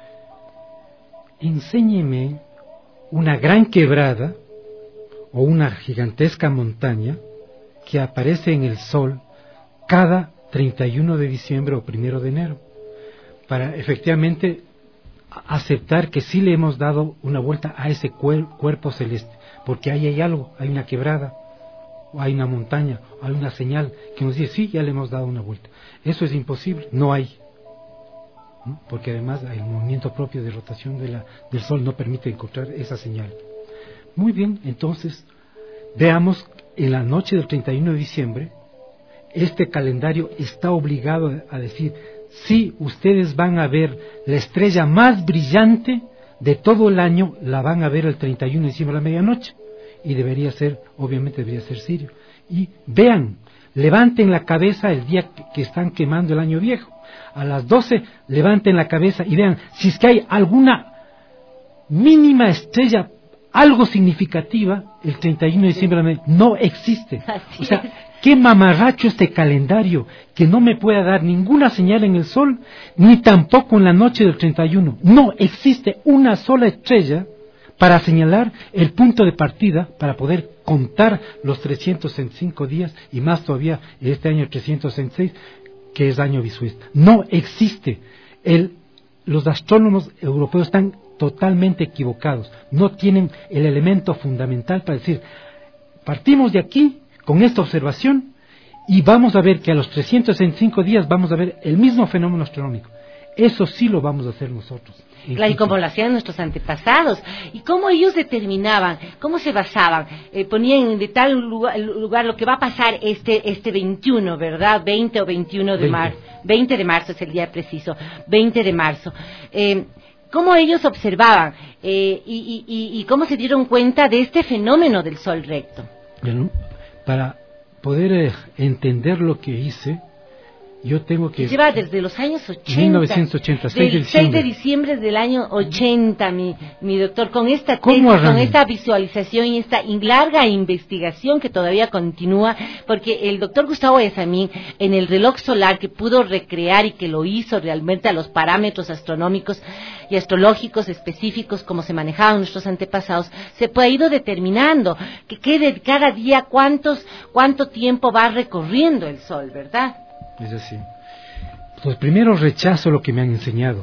enséñeme una gran quebrada o una gigantesca montaña que aparece en el Sol cada treinta y uno de diciembre o primero de enero, para efectivamente aceptar que sí le hemos dado una vuelta a ese cuer- cuerpo celeste, porque ahí hay algo, hay una quebrada, o hay una montaña, o hay una señal que nos dice, sí, ya le hemos dado una vuelta. Eso es imposible, no hay, ¿no? Porque además el movimiento propio de rotación de la, del Sol no permite encontrar esa señal. Muy bien, entonces veamos, en la noche del treinta y uno de diciembre, este calendario está obligado a decir, sí, ustedes van a ver la estrella más brillante de todo el año, la van a ver el treinta y uno de diciembre a la medianoche, y debería ser, obviamente debería ser Sirio. Y vean, levanten la cabeza el día que están quemando el año viejo, a las doce levanten la cabeza y vean si es que hay alguna mínima estrella, algo significativa, el treinta y uno de diciembre a la medianoche. No existe. Así o sea, es. qué mamarracho este calendario, que no me pueda dar ninguna señal en el Sol, ni tampoco en la noche del treinta y uno. No existe una sola estrella para señalar el punto de partida, para poder contar los trescientos sesenta y cinco días, y más todavía este año trescientos sesenta y seis, que es año bisiesto. No existe. El, los astrónomos europeos están totalmente equivocados. No tienen el elemento fundamental para decir, partimos de aquí con esta observación y vamos a ver que a los trescientos sesenta y cinco días vamos a ver el mismo fenómeno astronómico. Eso sí lo vamos a hacer nosotros. Claro, y como lo hacían nuestros antepasados. ¿Y cómo ellos determinaban? ¿Cómo se basaban? Eh, ponían de tal lugar, lugar lo que va a pasar este este veintiuno, ¿verdad? veinte o veintiuno de marzo. veinte de marzo es el día preciso. veinte de marzo. Eh, ¿Cómo ellos observaban? Eh, y, y, y cómo se dieron cuenta de este fenómeno del Sol recto? Bueno, para poder eh, entender lo que hice, yo tengo que... Lleva desde los años ochenta. mil novecientos ochenta, seis de del seis diciembre. de diciembre del año ochenta, mi, mi doctor, con esta ¿Cómo tesis, arranca? con esta visualización y esta larga investigación que todavía continúa, porque el doctor Gustavo Boyasamín, en el reloj solar que pudo recrear y que lo hizo realmente a los parámetros astronómicos y astrológicos específicos como se manejaban nuestros antepasados, se ha ido determinando que quede cada día cuántos, cuánto tiempo va recorriendo el Sol, ¿verdad? Es así. Pues primero rechazo lo que me han enseñado.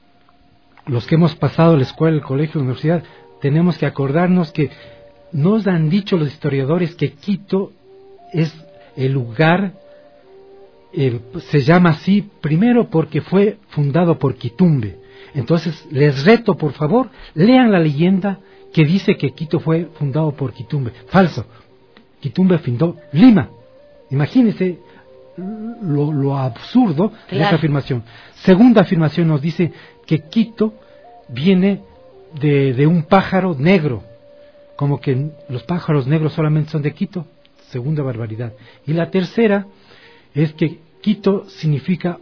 Los que hemos pasado la escuela, el colegio, la universidad, tenemos que acordarnos que nos han dicho los historiadores que Quito es el lugar, el, se llama así primero porque fue fundado por Quitumbe. Entonces les reto, por favor, lean la leyenda que dice que Quito fue fundado por Quitumbe. Falso. Quitumbe fundó Lima. Imagínense lo, lo absurdo Claro. de esa afirmación. Segunda afirmación nos dice que Quito viene de, de un pájaro negro, como que los pájaros negros solamente son de Quito. Segunda barbaridad. Y la tercera es que Quito significa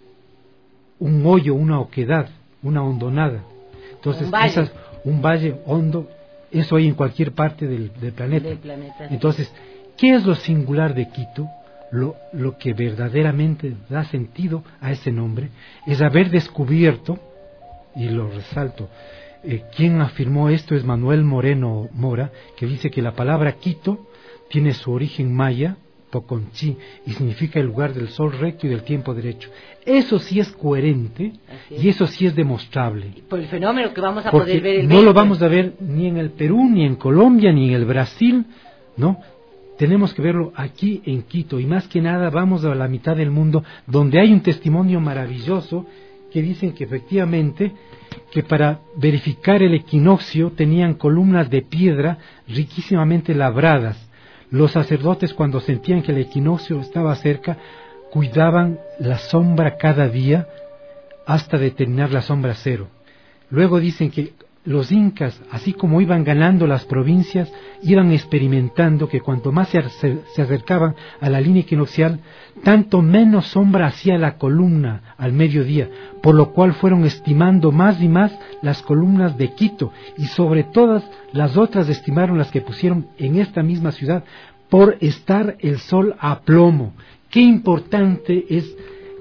un hoyo, una oquedad, una hondonada. Entonces, Un valle. esas, un valle hondo, eso hay en cualquier parte del, del planeta. Del planeta, sí. Entonces, ¿qué es lo singular de Quito? Lo, lo que verdaderamente da sentido a ese nombre es haber descubierto, y lo resalto, eh, quien afirmó esto es Manuel Moreno Mora, que dice que la palabra Quito tiene su origen maya, Poconchí, y significa el lugar del sol recto y del tiempo derecho. Eso sí es coherente y eso sí es demostrable. Por el fenómeno que vamos a Porque poder ver el no lo veinte. vamos a ver ni en el Perú, ni en Colombia, ni en el Brasil, ¿no? Tenemos que verlo aquí en Quito, y más que nada vamos a la mitad del mundo, donde hay un testimonio maravilloso que dicen que efectivamente que para verificar el equinoccio tenían columnas de piedra riquísimamente labradas. Los sacerdotes, cuando sentían que el equinoccio estaba cerca, cuidaban la sombra cada día hasta determinar la sombra cero. Luego dicen que los incas, así como iban ganando las provincias, iban experimentando que cuanto más se, acer- se acercaban a la línea equinoccial, tanto menos sombra hacía la columna al mediodía, por lo cual fueron estimando más y más las columnas de Quito, y sobre todas las otras estimaron las que pusieron en esta misma ciudad, por estar el sol a plomo. Qué importante es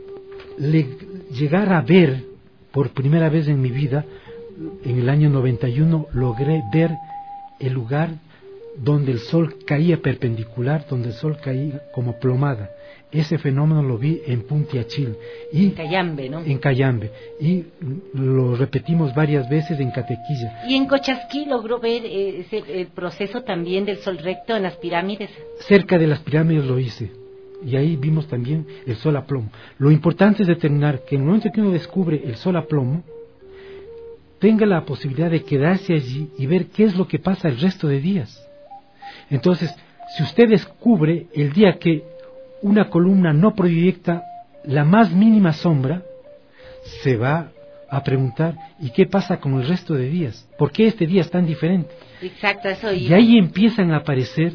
le- llegar a ver, por primera vez en mi vida, en el año noventa y uno logré ver el lugar donde el sol caía perpendicular, donde el sol caía como plomada. Ese fenómeno lo vi en Puntiachil y En Cayambe, ¿no? en Cayambe, y lo repetimos varias veces en Catequilla. Y en Cochasquí logró ver eh, ese, el proceso también del sol recto en las pirámides. Cerca de las pirámides lo hice, y ahí vimos también el sol a plomo. Lo importante es determinar que en el momento que uno descubre el sol a plomo, tenga la posibilidad de quedarse allí y ver qué es lo que pasa el resto de días. Entonces, si usted descubre el día que una columna no proyecta la más mínima sombra, se va a preguntar, ¿y qué pasa con el resto de días? ¿Por qué este día es tan diferente? Exacto, eso. Y ahí empiezan a aparecer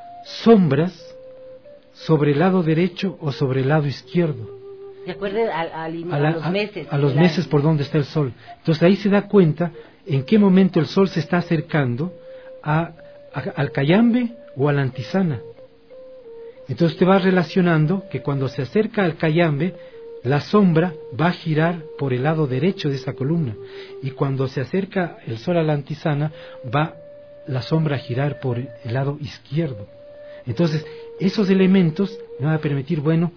sombras sobre el lado derecho o sobre el lado izquierdo. De acuerdo a, a- a A, la- los a- meses. a los del meses año. por donde está el sol. Entonces ahí se da cuenta en qué momento el sol se está acercando a, a- al Cayambe o a la Antisana. Entonces te va relacionando que cuando se acerca al Cayambe, la sombra va a girar por el lado derecho de esa columna, y cuando se acerca el sol a la Antisana, va la sombra a girar por el lado izquierdo. Entonces esos elementos me van a permitir, bueno,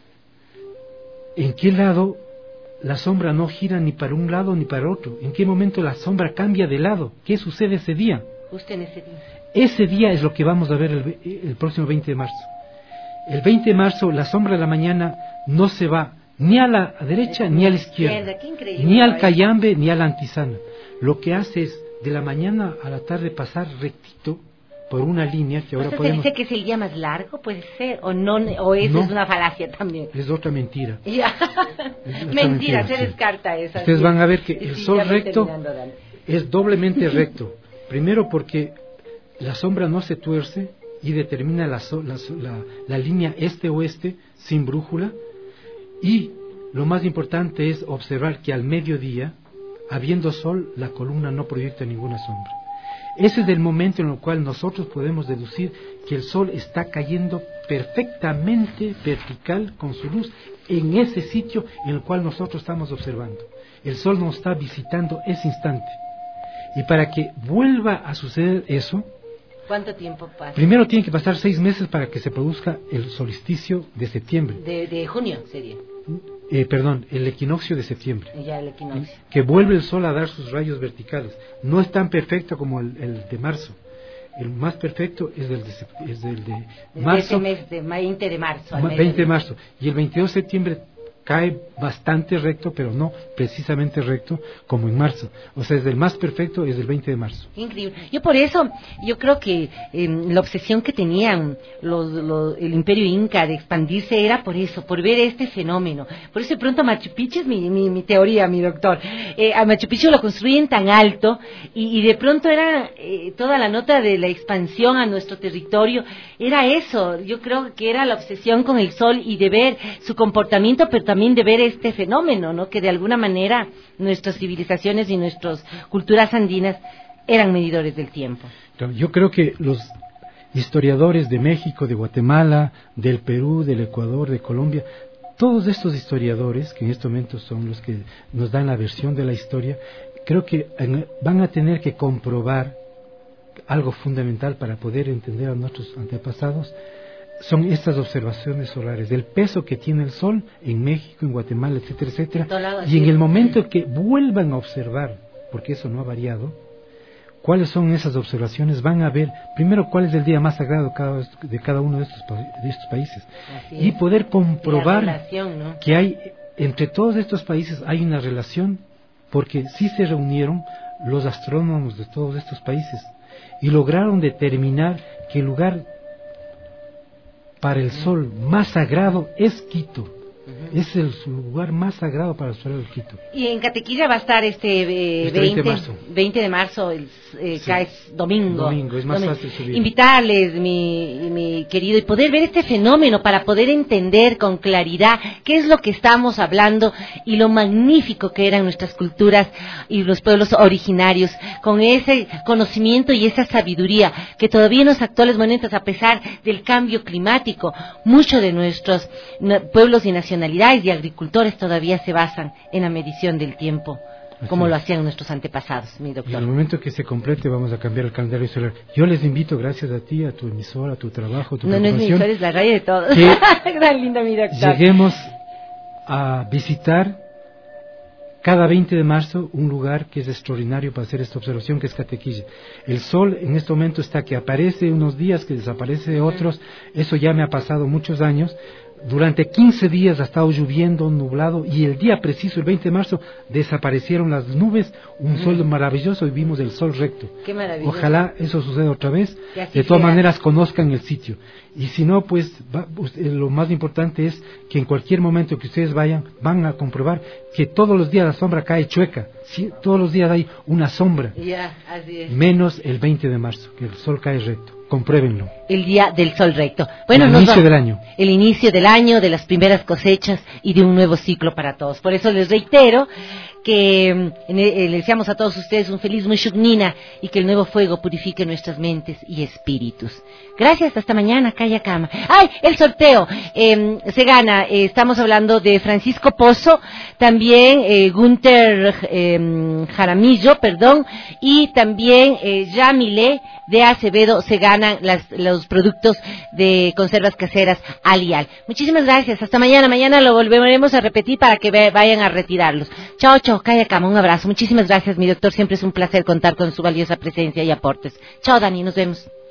¿en qué lado la sombra no gira ni para un lado ni para otro? ¿En qué momento la sombra cambia de lado? ¿Qué sucede ese día? Justo en ese día. Ese día es lo que vamos a ver el, ve- el próximo veinte de marzo. El veinte de marzo la sombra de la mañana no se va ni a la derecha ni a la izquierda, Qué increíble, ni al ¿no? Cayambe ni a la Antisana. Lo que hace es de la mañana a la tarde pasar rectito por una línea que ahora ¿Eso se podemos... dice que es el día más largo, puede ser? ¿O no? ¿O eso No. es una falacia también? Es otra mentira. Ya. Es otra Mentira, se sí. descarta eso. Ustedes así van es. a ver que el Sí, sol ya voy recto terminando, Dani. es doblemente recto. Primero porque la sombra no se tuerce y determina la, so- la, so- la- la línea este-oeste sin brújula. Y lo más importante es observar que al mediodía, habiendo sol, la columna no proyecta ninguna sombra. Ese es el momento en el cual nosotros podemos deducir que el sol está cayendo perfectamente vertical con su luz en ese sitio en el cual nosotros estamos observando. El sol nos está visitando ese instante. Y para que vuelva a suceder eso, ¿Cuánto tiempo pasa? primero tiene que pasar seis meses para que se produzca el solsticio de septiembre. De, de junio sería. Eh, perdón, el equinoccio de septiembre. Ya el equinoccio. Que vuelve el sol a dar sus rayos verticales. No es tan perfecto como el, el de marzo. El más perfecto es el de, sep- es el de De marzo, ese mes de veinte de marzo. al ma- mediodía. veinte de marzo. Y el veintidós de septiembre cae bastante recto, pero no precisamente recto como en marzo. O sea, es el más perfecto, es el veinte de marzo. Increíble. Yo por eso, yo creo que eh, la obsesión que tenían los, los, el Imperio Inca de expandirse era por eso, por ver este fenómeno. Por eso de pronto Machu Picchu es mi, mi, mi teoría, mi doctor. Eh, a Machu Picchu lo construyen tan alto y, y de pronto era eh, toda la nota de la expansión a nuestro territorio, era eso. Yo creo que era la obsesión con el sol y de ver su comportamiento, pero también de ver este fenómeno, ¿no? Que de alguna manera nuestras civilizaciones y nuestras culturas andinas eran medidores del tiempo. Yo creo que los historiadores de México, de Guatemala, del Perú, del Ecuador, de Colombia, todos estos historiadores, que en este momento son los que nos dan la versión de la historia, creo que van a tener que comprobar algo fundamental para poder entender a nuestros antepasados. Son estas observaciones solares, del peso que tiene el sol en México, en Guatemala, etcétera, etcétera, y en el momento que vuelvan a observar, porque eso no ha variado, cuáles son esas observaciones, van a ver primero cuál es el día más sagrado cada, de cada uno de estos, de estos países, y poder comprobar relación, ¿no? que hay, entre todos estos países hay una relación, porque sí se reunieron los astrónomos de todos estos países, y lograron determinar que el lugar para el sol más sagrado es Quito. Uh-huh. Es el lugar más sagrado para el sol de Quito. Y en Catequilla va a estar este, eh, este veinte, veinte de marzo, veinte de marzo el, eh, sí. Cae domingo. Domingo, es más domingo. fácil subir. Invitarles, mi, mi querido, y poder ver este fenómeno para poder entender con claridad qué es lo que estamos hablando y lo magnífico que eran nuestras culturas y los pueblos originarios, con ese conocimiento y esa sabiduría que todavía en los actuales momentos, a pesar del cambio climático, muchos de nuestros pueblos y nacionalidades y agricultores todavía se basan en la medición del tiempo, como lo hacían nuestros antepasados, mi doctor. Y en el momento que se complete vamos a cambiar el calendario solar. Yo les invito, gracias a ti, a tu emisora, a tu trabajo, a tu no, no es mi emisora, es la radio de todos. Gran linda, mi doctor. Lleguemos a visitar cada veinte de marzo un lugar que es extraordinario para hacer esta observación, que es Catequilla. El sol en este momento está que aparece unos días, que desaparece otros. Eso ya me ha pasado muchos años. Durante quince días ha estado lloviendo, nublado, y el día preciso, el veinte de marzo, desaparecieron las nubes, un sol maravilloso, y vimos el sol recto. Qué maravilloso. Ojalá eso suceda otra vez. De todas sea. maneras, conozcan el sitio. Y si no, pues va, lo más importante es que en cualquier momento que ustedes vayan, van a comprobar que todos los días la sombra cae chueca. Sí, todos los días hay una sombra. Ya, así es. Menos el veinte de marzo, que el sol cae recto. Compruébenlo. El día del sol recto. Bueno, el nos inicio vamos, del año. El inicio del año, de las primeras cosechas y de un nuevo ciclo para todos. Por eso les reitero que eh, les deseamos a todos ustedes un feliz Mushugnina y que el nuevo fuego purifique nuestras mentes y espíritus. Gracias, hasta mañana, Calla Cama. ¡Ay! El sorteo eh, se gana. Eh, estamos hablando de Francisco Pozo, también eh, Gunter eh, Jaramillo, perdón, y también eh, Yamile de Acevedo. Se ganan las, los productos de conservas caseras Alial. Muchísimas gracias. Hasta mañana. Mañana lo volveremos a repetir para que ve, vayan a retirarlos. Chao, chao. Calla Cama. Un abrazo. Muchísimas gracias, mi doctor. Siempre es un placer contar con su valiosa presencia y aportes. Chao, Dani. Nos vemos.